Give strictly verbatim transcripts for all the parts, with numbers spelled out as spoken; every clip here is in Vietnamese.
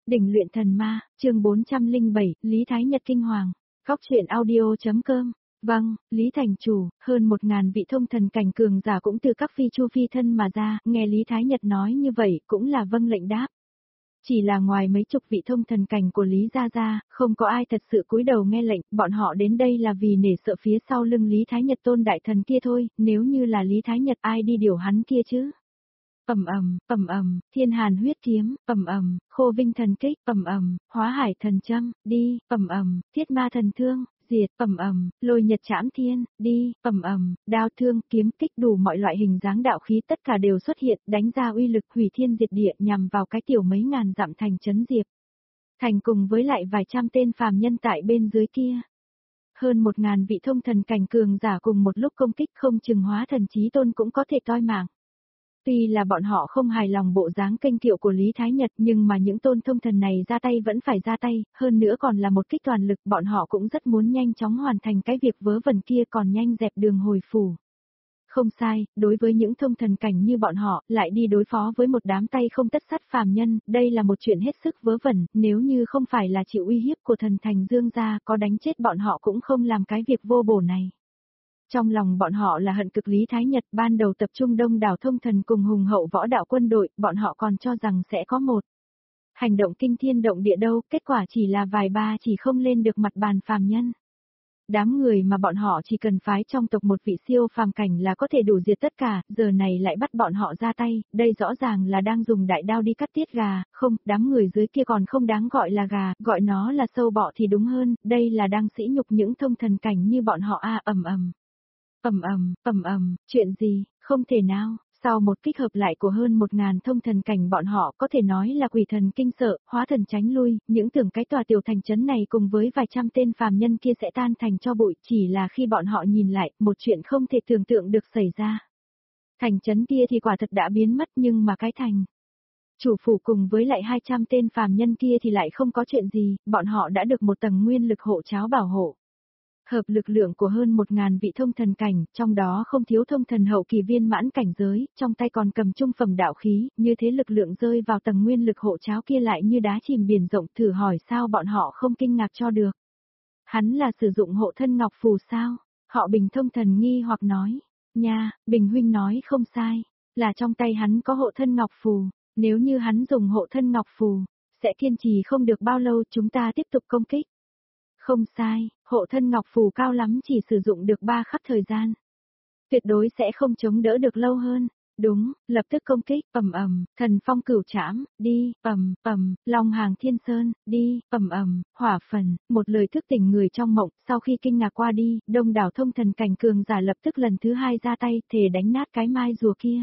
Đỉnh luyện thần ma, chương bốn trăm lẻ bảy, Lý Thái Nhật kinh hoàng. Góc truyện audio.com. Vâng, Lý Thành Chủ, hơn một ngàn vị thông thần cảnh cường giả cũng từ các phi chu phi thân mà ra, nghe Lý Thái Nhật nói như vậy cũng là vâng lệnh đáp. Chỉ là ngoài mấy chục vị thông thần cảnh của Lý Gia Gia, không có ai thật sự cúi đầu nghe lệnh, bọn họ đến đây là vì nể sợ phía sau lưng Lý Thái Nhật tôn đại thần kia thôi, nếu như là Lý Thái Nhật ai đi điều hắn kia chứ. Ầm ầm, ầm ầm, Thiên Hàn huyết kiếm, ầm ầm, Khô Vinh thần kích, ầm ầm, Hóa Hải thần châm, đi, ầm ầm, Thiết Ma thần thương, diệt, ầm ầm, Lôi Nhật trảm thiên, đi, ầm ầm, đao thương, kiếm kích đủ mọi loại hình dáng đạo khí tất cả đều xuất hiện, đánh ra uy lực hủy thiên diệt địa nhằm vào cái tiểu mấy ngàn dặm thành trấn Diệp. Thành cùng với lại vài trăm tên phàm nhân tại bên dưới kia. Hơn một ngàn vị thông thần cảnh cường giả cùng một lúc công kích không chừng Hóa Thần Chí Tôn cũng có thể toi mạng. Tuy là bọn họ không hài lòng bộ dáng kênh kiệu của Lý Thái Nhật nhưng mà những tôn thông thần này ra tay vẫn phải ra tay, hơn nữa còn là một kích toàn lực, bọn họ cũng rất muốn nhanh chóng hoàn thành cái việc vớ vẩn kia còn nhanh dẹp đường hồi phủ. Không sai, đối với những thông thần cảnh như bọn họ, lại đi đối phó với một đám tay không tất sắt phàm nhân, đây là một chuyện hết sức vớ vẩn, nếu như không phải là chịu uy hiếp của thần thành Dương gia, có đánh chết bọn họ cũng không làm cái việc vô bổ này. Trong lòng bọn họ là hận cực Lý Thái Nhật, ban đầu tập trung đông đảo thông thần cùng hùng hậu võ đạo quân đội, bọn họ còn cho rằng sẽ có một hành động kinh thiên động địa đâu, kết quả chỉ là vài ba chỉ không lên được mặt bàn phàm nhân. Đám người mà bọn họ chỉ cần phái trong tộc một vị siêu phàm cảnh là có thể đủ diệt tất cả, giờ này lại bắt bọn họ ra tay, đây rõ ràng là đang dùng đại đao đi cắt tiết gà, không, đám người dưới kia còn không đáng gọi là gà, gọi nó là sâu bọ thì đúng hơn, đây là đang sỉ nhục những thông thần cảnh như bọn họ a ầm ầm. Ầm ầm, ầm ầm, chuyện gì, không thể nào, sau một kích hợp lại của hơn một ngàn thông thần cảnh bọn họ có thể nói là quỷ thần kinh sợ, hóa thần tránh lui, những tưởng cái tòa tiểu thành trấn này cùng với vài trăm tên phàm nhân kia sẽ tan thành cho bụi, chỉ là khi bọn họ nhìn lại, một chuyện không thể tưởng tượng được xảy ra. Thành trấn kia thì quả thật đã biến mất nhưng mà cái thành chủ phủ cùng với lại hai trăm tên phàm nhân kia thì lại không có chuyện gì, bọn họ đã được một tầng nguyên lực hộ cháo bảo hộ. Hợp lực lượng của hơn một ngàn vị thông thần cảnh, trong đó không thiếu thông thần hậu kỳ viên mãn cảnh giới, trong tay còn cầm trung phẩm đạo khí, như thế lực lượng rơi vào tầng nguyên lực hộ cháo kia lại như đá chìm biển rộng, thử hỏi sao bọn họ không kinh ngạc cho được. Hắn là sử dụng hộ thân ngọc phù sao? Họ Bình thông thần nghi hoặc nói, nha, Bình huynh nói không sai, là trong tay hắn có hộ thân ngọc phù, nếu như hắn dùng hộ thân ngọc phù, sẽ kiên trì không được bao lâu chúng ta tiếp tục công kích. Không sai, hộ thân ngọc phù cao lắm chỉ sử dụng được ba khắc thời gian. Tuyệt đối sẽ không chống đỡ được lâu hơn. Đúng, lập tức công kích, ầm ầm, thần phong cửu trảm, đi, ầm ầm, long hàng thiên sơn, đi, ầm ầm, hỏa phần, một lời thức tỉnh người trong mộng, sau khi kinh ngạc qua đi, đông đảo thông thần cảnh cường giả lập tức lần thứ hai ra tay, thề đánh nát cái mai rùa kia.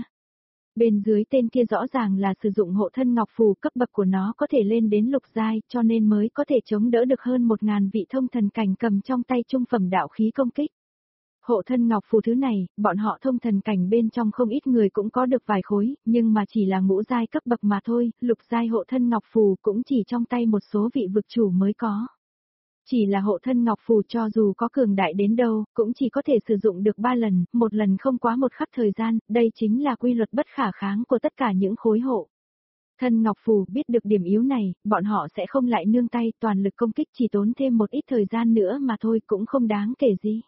Bên dưới tên kia rõ ràng là sử dụng hộ thân ngọc phù, cấp bậc của nó có thể lên đến lục giai, cho nên mới có thể chống đỡ được hơn một ngàn vị thông thần cảnh cầm trong tay trung phẩm đạo khí công kích. Hộ thân ngọc phù thứ này, bọn họ thông thần cảnh bên trong không ít người cũng có được vài khối, nhưng mà chỉ là ngũ giai cấp bậc mà thôi, lục giai hộ thân ngọc phù cũng chỉ trong tay một số vị vực chủ mới có. Chỉ là hộ thân ngọc phù cho dù có cường đại đến đâu, cũng chỉ có thể sử dụng được ba lần, một lần không quá một khắc thời gian, đây chính là quy luật bất khả kháng của tất cả những khối hộ. Thân ngọc phù biết được điểm yếu này, bọn họ sẽ không lại nương tay, toàn lực công kích chỉ tốn thêm một ít thời gian nữa mà thôi cũng không đáng kể gì.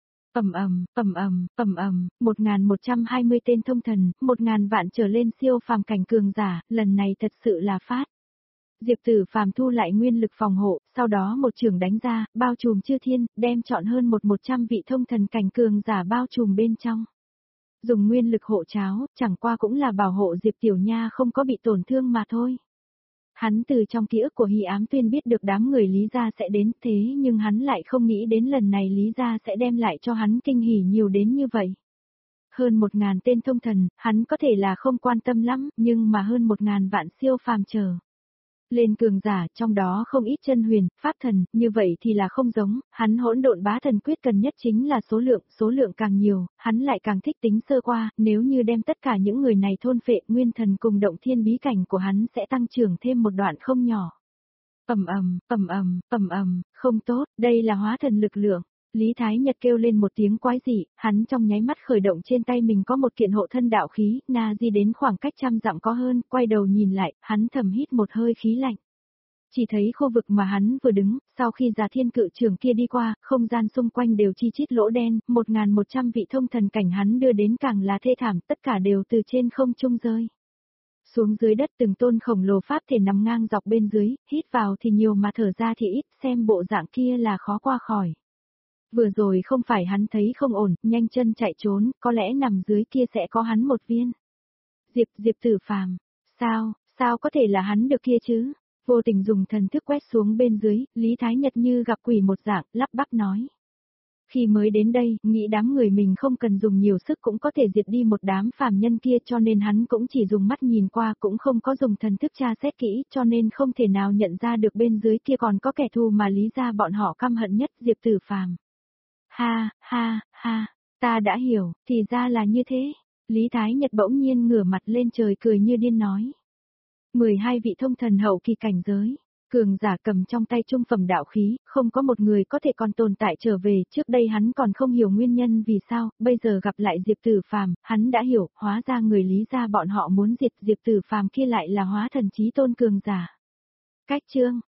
Ầm ầm, ầm ầm, ầm ầm, một nghìn một trăm hai mươi tên thông thần, một nghìn vạn trở lên siêu phàm cảnh cường giả, lần này thật sự là phát. Diệp Tử Phàm thu lại nguyên lực phòng hộ, sau đó một trường đánh ra, bao trùm chư thiên, đem chọn hơn một một trăm vị thông thần cảnh cường giả bao trùm bên trong. Dùng nguyên lực hộ cháo, chẳng qua cũng là bảo hộ Diệp Tiểu Nha không có bị tổn thương mà thôi. Hắn từ trong ký ức của Hy Ám Tuyên biết được đám người Lý gia sẽ đến, thế nhưng hắn lại không nghĩ đến lần này Lý gia sẽ đem lại cho hắn kinh hỉ nhiều đến như vậy. Hơn một ngàn tên thông thần, hắn có thể là không quan tâm lắm, nhưng mà hơn một ngàn vạn siêu phàm chờ lên cường giả, trong đó không ít chân huyền, pháp thần, như vậy thì là không giống, hắn hỗn độn bá thần quyết cần nhất chính là số lượng, số lượng càng nhiều, hắn lại càng thích tính sơ qua, nếu như đem tất cả những người này thôn phệ, nguyên thần cùng động thiên bí cảnh của hắn sẽ tăng trưởng thêm một đoạn không nhỏ. Ầm ầm, ầm ầm, ầm ầm, không tốt, đây là hóa thần lực lượng. Lý Thái Nhật kêu lên một tiếng quái dị, hắn trong nháy mắt khởi động trên tay mình có một kiện hộ thân đạo khí, na di đến khoảng cách trăm dặm có hơn, quay đầu nhìn lại, hắn thầm hít một hơi khí lạnh. Chỉ thấy khu vực mà hắn vừa đứng, sau khi Già Thiên Cự Trưởng kia đi qua, không gian xung quanh đều chi chít lỗ đen, một nghìn một trăm vị thông thần cảnh hắn đưa đến càng là thê thảm, tất cả đều từ trên không trung rơi. Xuống dưới đất từng tôn khổng lồ pháp thể nằm ngang dọc bên dưới, hít vào thì nhiều mà thở ra thì ít, xem bộ dạng kia là khó qua khỏi. Vừa rồi không phải hắn thấy không ổn, nhanh chân chạy trốn, có lẽ nằm dưới kia sẽ có hắn một viên. Diệp, Diệp Tử Phàm, sao, sao có thể là hắn được kia chứ? Vô tình dùng thần thức quét xuống bên dưới, Lý Thái Nhật như gặp quỷ một dạng, lắp bắp nói. Khi mới đến đây, nghĩ đám người mình không cần dùng nhiều sức cũng có thể diệt đi một đám phàm nhân kia cho nên hắn cũng chỉ dùng mắt nhìn qua cũng không có dùng thần thức tra xét kỹ cho nên không thể nào nhận ra được bên dưới kia còn có kẻ thù mà lý ra bọn họ căm hận nhất Diệp Tử Phàm. Ha, ha, ha, ta đã hiểu, thì ra là như thế. Lý Thái Nhật bỗng nhiên ngửa mặt lên trời cười như điên nói. mười hai vị thông thần hậu kỳ cảnh giới. Cường giả cầm trong tay trung phẩm đạo khí, không có một người có thể còn tồn tại trở về, trước đây hắn còn không hiểu nguyên nhân vì sao, bây giờ gặp lại Diệp Tử Phàm, hắn đã hiểu, hóa ra người Lý gia bọn họ muốn diệt Diệp Tử Phàm kia lại là hóa thần chí tôn cường giả. Cách chương